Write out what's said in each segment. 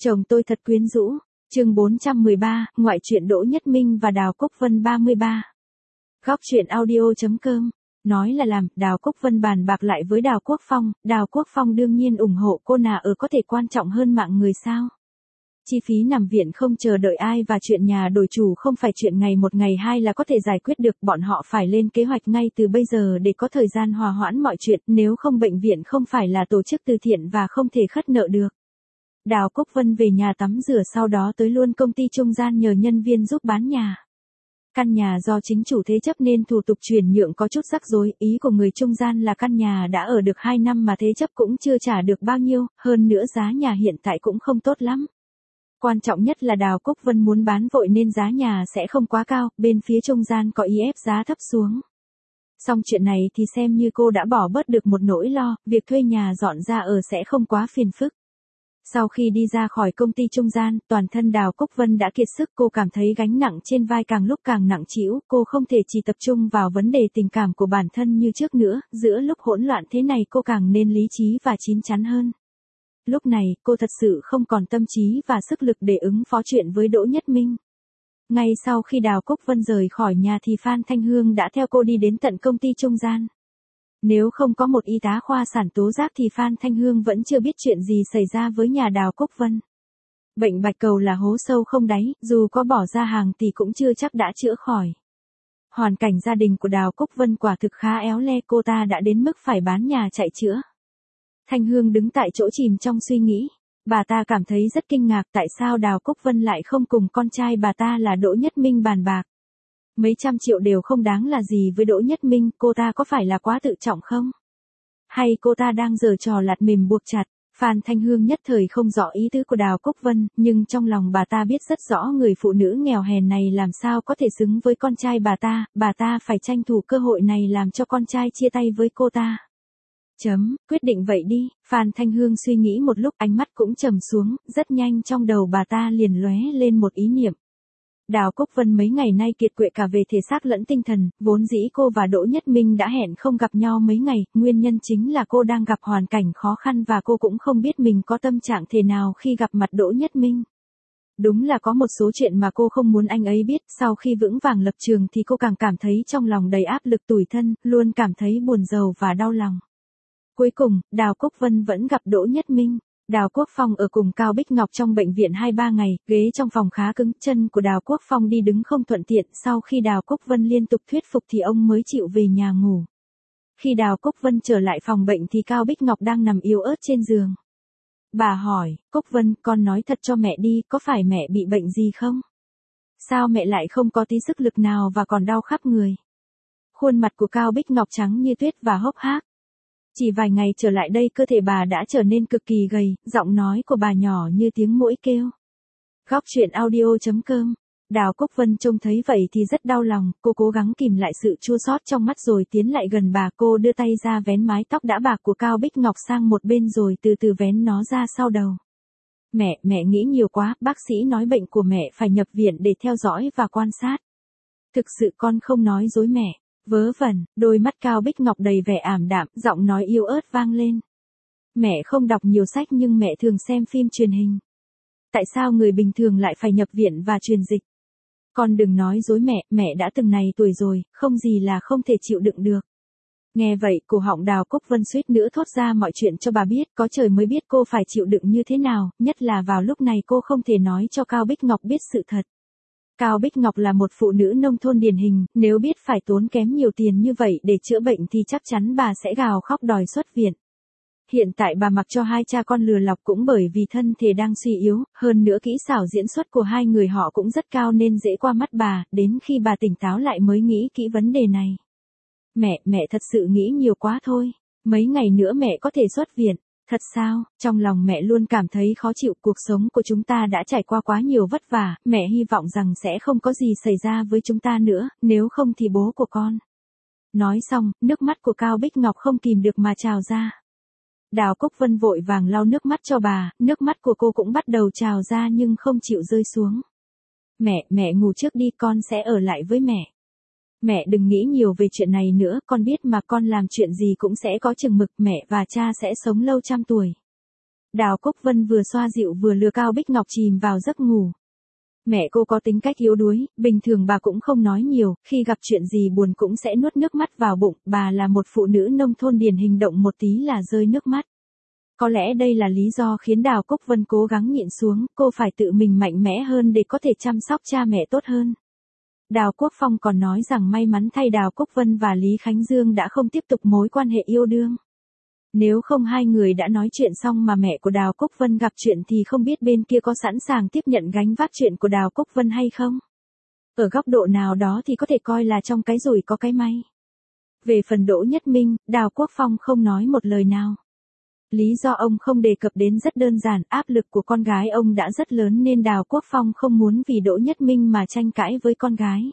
Chồng tôi thật quyến rũ. Chương 413, ngoại truyện Đỗ Nhất Minh và Đào Cúc Vân 33. Góc truyện audio.com. Nói là làm, Đào Cúc Vân bàn bạc lại với Đào Quốc Phong, Đào Quốc Phong đương nhiên ủng hộ cô nà có thể quan trọng hơn mạng người sao. Chi phí nằm viện không chờ đợi ai và chuyện nhà đổi chủ không phải chuyện ngày một ngày hai là có thể giải quyết được, bọn họ phải lên kế hoạch ngay từ bây giờ để có thời gian hòa hoãn mọi chuyện, nếu không bệnh viện không phải là tổ chức từ thiện và không thể khất nợ được. Đào Cúc Vân về nhà tắm rửa sau đó tới luôn công ty trung gian nhờ nhân viên giúp bán nhà. Căn nhà do chính chủ thế chấp nên thủ tục chuyển nhượng có chút rắc rối, ý của người trung gian là căn nhà đã ở được 2 năm mà thế chấp cũng chưa trả được bao nhiêu, hơn nữa giá nhà hiện tại cũng không tốt lắm. Quan trọng nhất là Đào Cúc Vân muốn bán vội nên giá nhà sẽ không quá cao, bên phía trung gian có ý ép giá thấp xuống. Xong chuyện này thì xem như cô đã bỏ bớt được một nỗi lo, việc thuê nhà dọn ra ở sẽ không quá phiền phức. Sau khi đi ra khỏi công ty trung gian, toàn thân Đào Cúc Vân đã kiệt sức, cô cảm thấy gánh nặng trên vai càng lúc càng nặng trĩu, cô không thể chỉ tập trung vào vấn đề tình cảm của bản thân như trước nữa, giữa lúc hỗn loạn thế này cô càng nên lý trí và chín chắn hơn. Lúc này, cô thật sự không còn tâm trí và sức lực để ứng phó chuyện với Đỗ Nhất Minh. Ngay sau khi Đào Cúc Vân rời khỏi nhà thì Phan Thanh Hương đã theo cô đi đến tận công ty trung gian. Nếu không có một y tá khoa sản tố giác thì Phan Thanh Hương vẫn chưa biết chuyện gì xảy ra với nhà Đào Cúc Vân. Bệnh bạch cầu là hố sâu không đáy, dù có bỏ ra hàng tỷ cũng chưa chắc đã chữa khỏi. Hoàn cảnh gia đình của Đào Cúc Vân quả thực khá éo le, cô ta đã đến mức phải bán nhà chạy chữa. Thanh Hương đứng tại chỗ chìm trong suy nghĩ. Bà ta cảm thấy rất kinh ngạc tại sao Đào Cúc Vân lại không cùng con trai bà ta là Đỗ Nhất Minh bàn bạc. Mấy trăm triệu đều không đáng là gì với Đỗ Nhất Minh, cô ta có phải là quá tự trọng không? Hay cô ta đang giở trò lạt mềm buộc chặt? Phan Thanh Hương nhất thời không rõ ý tứ của Đào Cúc Vân, nhưng trong lòng bà ta biết rất rõ người phụ nữ nghèo hèn này làm sao có thể xứng với con trai bà ta phải tranh thủ cơ hội này làm cho con trai chia tay với cô ta. Quyết định vậy đi, Phan Thanh Hương suy nghĩ một lúc, ánh mắt cũng trầm xuống, rất nhanh trong đầu bà ta liền lóe lên một ý niệm. Đào Cúc Vân mấy ngày nay kiệt quệ cả về thể xác lẫn tinh thần, vốn dĩ cô và Đỗ Nhất Minh đã hẹn không gặp nhau mấy ngày, nguyên nhân chính là cô đang gặp hoàn cảnh khó khăn và cô cũng không biết mình có tâm trạng thế nào khi gặp mặt Đỗ Nhất Minh. Đúng là có một số chuyện mà cô không muốn anh ấy biết, sau khi vững vàng lập trường thì cô càng cảm thấy trong lòng đầy áp lực tủi thân, luôn cảm thấy buồn rầu và đau lòng. Cuối cùng, Đào Cúc Vân vẫn gặp Đỗ Nhất Minh. Đào Quốc Phong ở cùng Cao Bích Ngọc trong bệnh viện 2-3 ngày, ghế trong phòng khá cứng, chân của Đào Quốc Phong đi đứng không thuận tiện, sau khi Đào Cúc Vân liên tục thuyết phục thì ông mới chịu về nhà ngủ. Khi Đào Cúc Vân trở lại phòng bệnh thì Cao Bích Ngọc đang nằm yếu ớt trên giường. Bà hỏi, Cúc Vân, con nói thật cho mẹ đi, có phải mẹ bị bệnh gì không? Sao mẹ lại không có tí sức lực nào và còn đau khắp người? Khuôn mặt của Cao Bích Ngọc trắng như tuyết và hốc hác. Chỉ vài ngày trở lại đây cơ thể bà đã trở nên cực kỳ gầy, giọng nói của bà nhỏ như tiếng muỗi kêu. Góc truyện audio.com. Đào Cúc Vân trông thấy vậy thì rất đau lòng, cô cố gắng kìm lại sự chua xót trong mắt rồi tiến lại gần bà, cô đưa tay ra vén mái tóc đã bạc của Cao Bích Ngọc sang một bên rồi từ từ vén nó ra sau đầu. Mẹ nghĩ nhiều quá, bác sĩ nói bệnh của mẹ phải nhập viện để theo dõi và quan sát. Thực sự con không nói dối mẹ. Vớ vẩn, đôi mắt Cao Bích Ngọc đầy vẻ ảm đạm, giọng nói yếu ớt vang lên. Mẹ không đọc nhiều sách nhưng mẹ thường xem phim truyền hình. Tại sao người bình thường lại phải nhập viện và truyền dịch? Con đừng nói dối mẹ đã từng này tuổi rồi, không gì là không thể chịu đựng được. Nghe vậy, cổ họng Đào Cúc Vân suýt nữa thốt ra mọi chuyện cho bà biết, có trời mới biết cô phải chịu đựng như thế nào, nhất là vào lúc này cô không thể nói cho Cao Bích Ngọc biết sự thật. Cao Bích Ngọc là một phụ nữ nông thôn điển hình, nếu biết phải tốn kém nhiều tiền như vậy để chữa bệnh thì chắc chắn bà sẽ gào khóc đòi xuất viện. Hiện tại bà mặc cho hai cha con lừa lọc cũng bởi vì thân thể đang suy yếu, hơn nữa kỹ xảo diễn xuất của hai người họ cũng rất cao nên dễ qua mắt bà, đến khi bà tỉnh táo lại mới nghĩ kỹ vấn đề này. Mẹ thật sự nghĩ nhiều quá thôi, mấy ngày nữa mẹ có thể xuất viện. Thật sao, trong lòng mẹ luôn cảm thấy khó chịu, cuộc sống của chúng ta đã trải qua quá nhiều vất vả, mẹ hy vọng rằng sẽ không có gì xảy ra với chúng ta nữa, nếu không thì bố của con. Nói xong, nước mắt của Cao Bích Ngọc không kìm được mà trào ra. Đào Cúc Vân vội vàng lau nước mắt cho bà, nước mắt của cô cũng bắt đầu trào ra nhưng không chịu rơi xuống. Mẹ ngủ trước đi, con sẽ ở lại với mẹ. Mẹ đừng nghĩ nhiều về chuyện này nữa, con biết mà, con làm chuyện gì cũng sẽ có chừng mực, mẹ và cha sẽ sống lâu trăm tuổi. Đào Cúc Vân vừa xoa dịu vừa lừa Cao Bích Ngọc chìm vào giấc ngủ. Mẹ cô có tính cách yếu đuối, bình thường bà cũng không nói nhiều, khi gặp chuyện gì buồn cũng sẽ nuốt nước mắt vào bụng, bà là một phụ nữ nông thôn điển hình, động một tí là rơi nước mắt. Có lẽ đây là lý do khiến Đào Cúc Vân cố gắng nhịn xuống, cô phải tự mình mạnh mẽ hơn để có thể chăm sóc cha mẹ tốt hơn. Đào Quốc Phong còn nói rằng may mắn thay Đào Cúc Vân và Lý Khánh Dương đã không tiếp tục mối quan hệ yêu đương. Nếu không hai người đã nói chuyện xong mà mẹ của Đào Cúc Vân gặp chuyện thì không biết bên kia có sẵn sàng tiếp nhận gánh vác chuyện của Đào Cúc Vân hay không. Ở góc độ nào đó thì có thể coi là trong cái rủi có cái may. Về phần Đỗ Nhất Minh, Đào Quốc Phong không nói một lời nào. Lý do ông không đề cập đến rất đơn giản, áp lực của con gái ông đã rất lớn nên Đào Quốc Phong không muốn vì Đỗ Nhất Minh mà tranh cãi với con gái.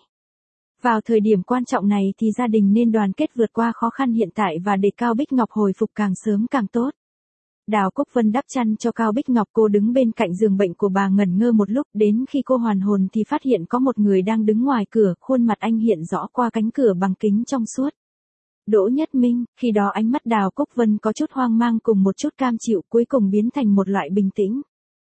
Vào thời điểm quan trọng này thì gia đình nên đoàn kết vượt qua khó khăn hiện tại và để Cao Bích Ngọc hồi phục càng sớm càng tốt. Đào Cúc Vân đắp chăn cho Cao Bích Ngọc, cô đứng bên cạnh giường bệnh của bà ngẩn ngơ một lúc, đến khi cô hoàn hồn thì phát hiện có một người đang đứng ngoài cửa, khuôn mặt anh hiện rõ qua cánh cửa bằng kính trong suốt. Đỗ Nhất Minh, khi đó ánh mắt Đào Cúc Vân có chút hoang mang cùng một chút cam chịu, cuối cùng biến thành một loại bình tĩnh.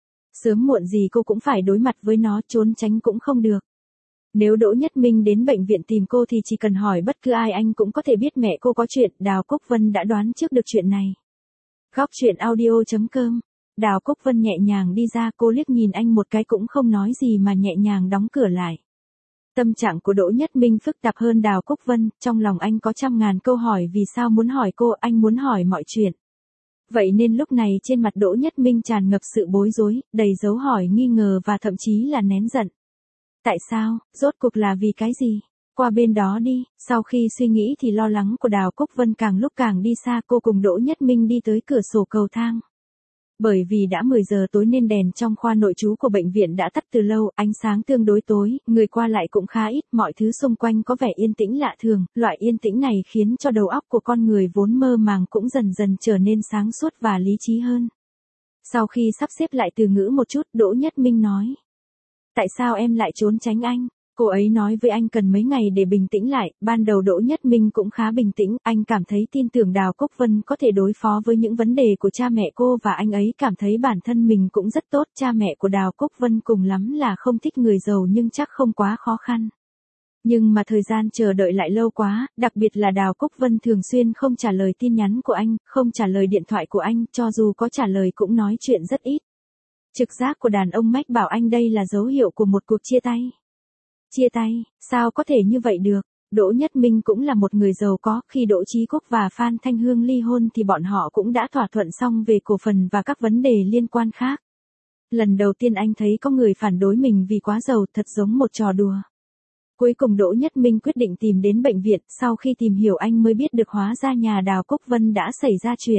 Sớm muộn gì cô cũng phải đối mặt với nó, trốn tránh cũng không được. Nếu Đỗ Nhất Minh đến bệnh viện tìm cô thì chỉ cần hỏi bất cứ ai anh cũng có thể biết mẹ cô có chuyện, Đào Cúc Vân đã đoán trước được chuyện này. Góc truyện audio.com. Đào Cúc Vân nhẹ nhàng đi ra, cô liếc nhìn anh một cái cũng không nói gì mà nhẹ nhàng đóng cửa lại. Tâm trạng của Đỗ Nhất Minh phức tạp hơn Đào Cúc Vân, trong lòng anh có trăm ngàn câu hỏi vì sao muốn hỏi cô, anh muốn hỏi mọi chuyện. Vậy nên lúc này trên mặt Đỗ Nhất Minh tràn ngập sự bối rối, đầy dấu hỏi nghi ngờ và thậm chí là nén giận. Tại sao, rốt cuộc là vì cái gì? Qua bên đó đi, sau khi suy nghĩ thì lo lắng của Đào Cúc Vân càng lúc càng đi xa, cô cùng Đỗ Nhất Minh đi tới cửa sổ cầu thang. Bởi vì đã 10 giờ tối nên đèn trong khoa nội trú của bệnh viện đã tắt từ lâu, ánh sáng tương đối tối, người qua lại cũng khá ít, mọi thứ xung quanh có vẻ yên tĩnh lạ thường, loại yên tĩnh này khiến cho đầu óc của con người vốn mơ màng cũng dần dần trở nên sáng suốt và lý trí hơn. Sau khi sắp xếp lại từ ngữ một chút, Đỗ Nhất Minh nói. Tại sao em lại trốn tránh anh? Cô ấy nói với anh cần mấy ngày để bình tĩnh lại, ban đầu Đỗ Nhất Minh cũng khá bình tĩnh, anh cảm thấy tin tưởng Đào Cúc Vân có thể đối phó với những vấn đề của cha mẹ cô và anh ấy cảm thấy bản thân mình cũng rất tốt, cha mẹ của Đào Cúc Vân cùng lắm là không thích người giàu nhưng chắc không quá khó khăn. Nhưng mà thời gian chờ đợi lại lâu quá, đặc biệt là Đào Cúc Vân thường xuyên không trả lời tin nhắn của anh, không trả lời điện thoại của anh, cho dù có trả lời cũng nói chuyện rất ít. Trực giác của đàn ông mách bảo anh đây là dấu hiệu của một cuộc chia tay. Chia tay, sao có thể như vậy được? Đỗ Nhất Minh cũng là một người giàu có, khi Đỗ Chí Quốc và Phan Thanh Hương ly hôn thì bọn họ cũng đã thỏa thuận xong về cổ phần và các vấn đề liên quan khác. Lần đầu tiên anh thấy có người phản đối mình vì quá giàu, thật giống một trò đùa. Cuối cùng Đỗ Nhất Minh quyết định tìm đến bệnh viện, sau khi tìm hiểu anh mới biết được hóa ra nhà Đào Cúc Vân đã xảy ra chuyện.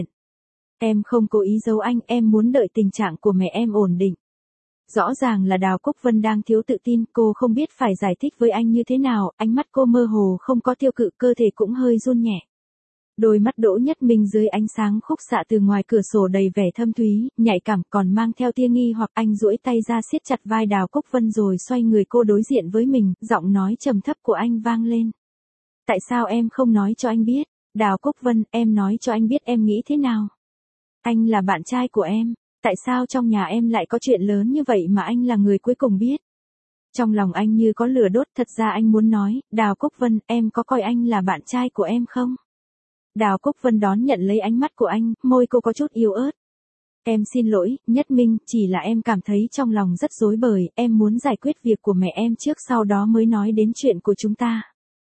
Em không cố ý giấu anh, em muốn đợi tình trạng của mẹ em ổn định. Rõ ràng là Đào Cúc Vân đang thiếu tự tin, cô không biết phải giải thích với anh như thế nào, ánh mắt cô mơ hồ không có tiêu cự, cơ thể cũng hơi run nhẹ. Đôi mắt Đỗ Nhất Minh dưới ánh sáng khúc xạ từ ngoài cửa sổ đầy vẻ thâm thúy, nhạy cảm còn mang theo tia nghi hoặc, anh duỗi tay ra siết chặt vai Đào Cúc Vân rồi xoay người cô đối diện với mình, giọng nói trầm thấp của anh vang lên. Tại sao em không nói cho anh biết? Đào Cúc Vân, em nói cho anh biết em nghĩ thế nào? Anh là bạn trai của em. Tại sao trong nhà em lại có chuyện lớn như vậy mà anh là người cuối cùng biết? Trong lòng anh như có lửa đốt, thật ra anh muốn nói, Đào Cúc Vân, em có coi anh là bạn trai của em không? Đào Cúc Vân đón nhận lấy ánh mắt của anh, môi cô có chút yếu ớt. Em xin lỗi, Nhất Minh, chỉ là em cảm thấy trong lòng rất rối bời, em muốn giải quyết việc của mẹ em trước sau đó mới nói đến chuyện của chúng ta.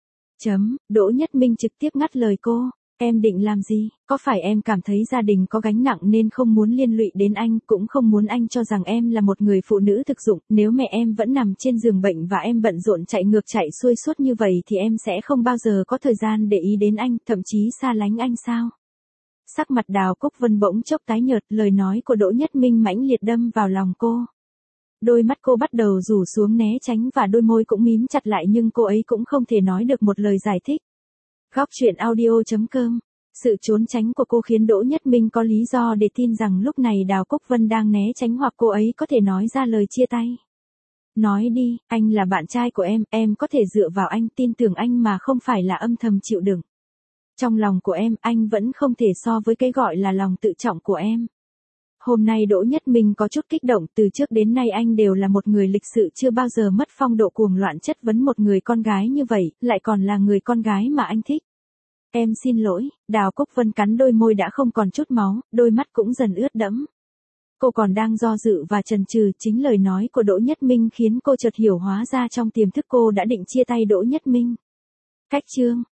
Đỗ Nhất Minh trực tiếp ngắt lời cô. Em định làm gì? Có phải em cảm thấy gia đình có gánh nặng nên không muốn liên lụy đến anh, cũng không muốn anh cho rằng em là một người phụ nữ thực dụng, nếu mẹ em vẫn nằm trên giường bệnh và em bận rộn chạy ngược chạy xuôi suốt như vậy thì em sẽ không bao giờ có thời gian để ý đến anh, thậm chí xa lánh anh sao? Sắc mặt Đào Cúc Vân bỗng chốc tái nhợt, lời nói của Đỗ Nhất Minh mãnh liệt đâm vào lòng cô. Đôi mắt cô bắt đầu rủ xuống né tránh và đôi môi cũng mím chặt lại nhưng cô ấy cũng không thể nói được một lời giải thích. Góc truyện audio.com. Sự trốn tránh của cô khiến Đỗ Nhất Minh có lý do để tin rằng lúc này Đào Cúc Vân đang né tránh hoặc cô ấy có thể nói ra lời chia tay. Nói đi, anh là bạn trai của em có thể dựa vào anh, tin tưởng anh mà không phải là âm thầm chịu đựng. Trong lòng của em, anh vẫn không thể so với cái gọi là lòng tự trọng của em. Hôm nay Đỗ Nhất Minh có chút kích động, từ trước đến nay anh đều là một người lịch sự chưa bao giờ mất phong độ cuồng loạn chất vấn một người con gái như vậy, lại còn là người con gái mà anh thích. Em xin lỗi, Đào Cúc Vân cắn đôi môi đã không còn chút máu, đôi mắt cũng dần ướt đẫm. Cô còn đang do dự và chần chừ, chính lời nói của Đỗ Nhất Minh khiến cô chợt hiểu hóa ra trong tiềm thức cô đã định chia tay Đỗ Nhất Minh. Cách chương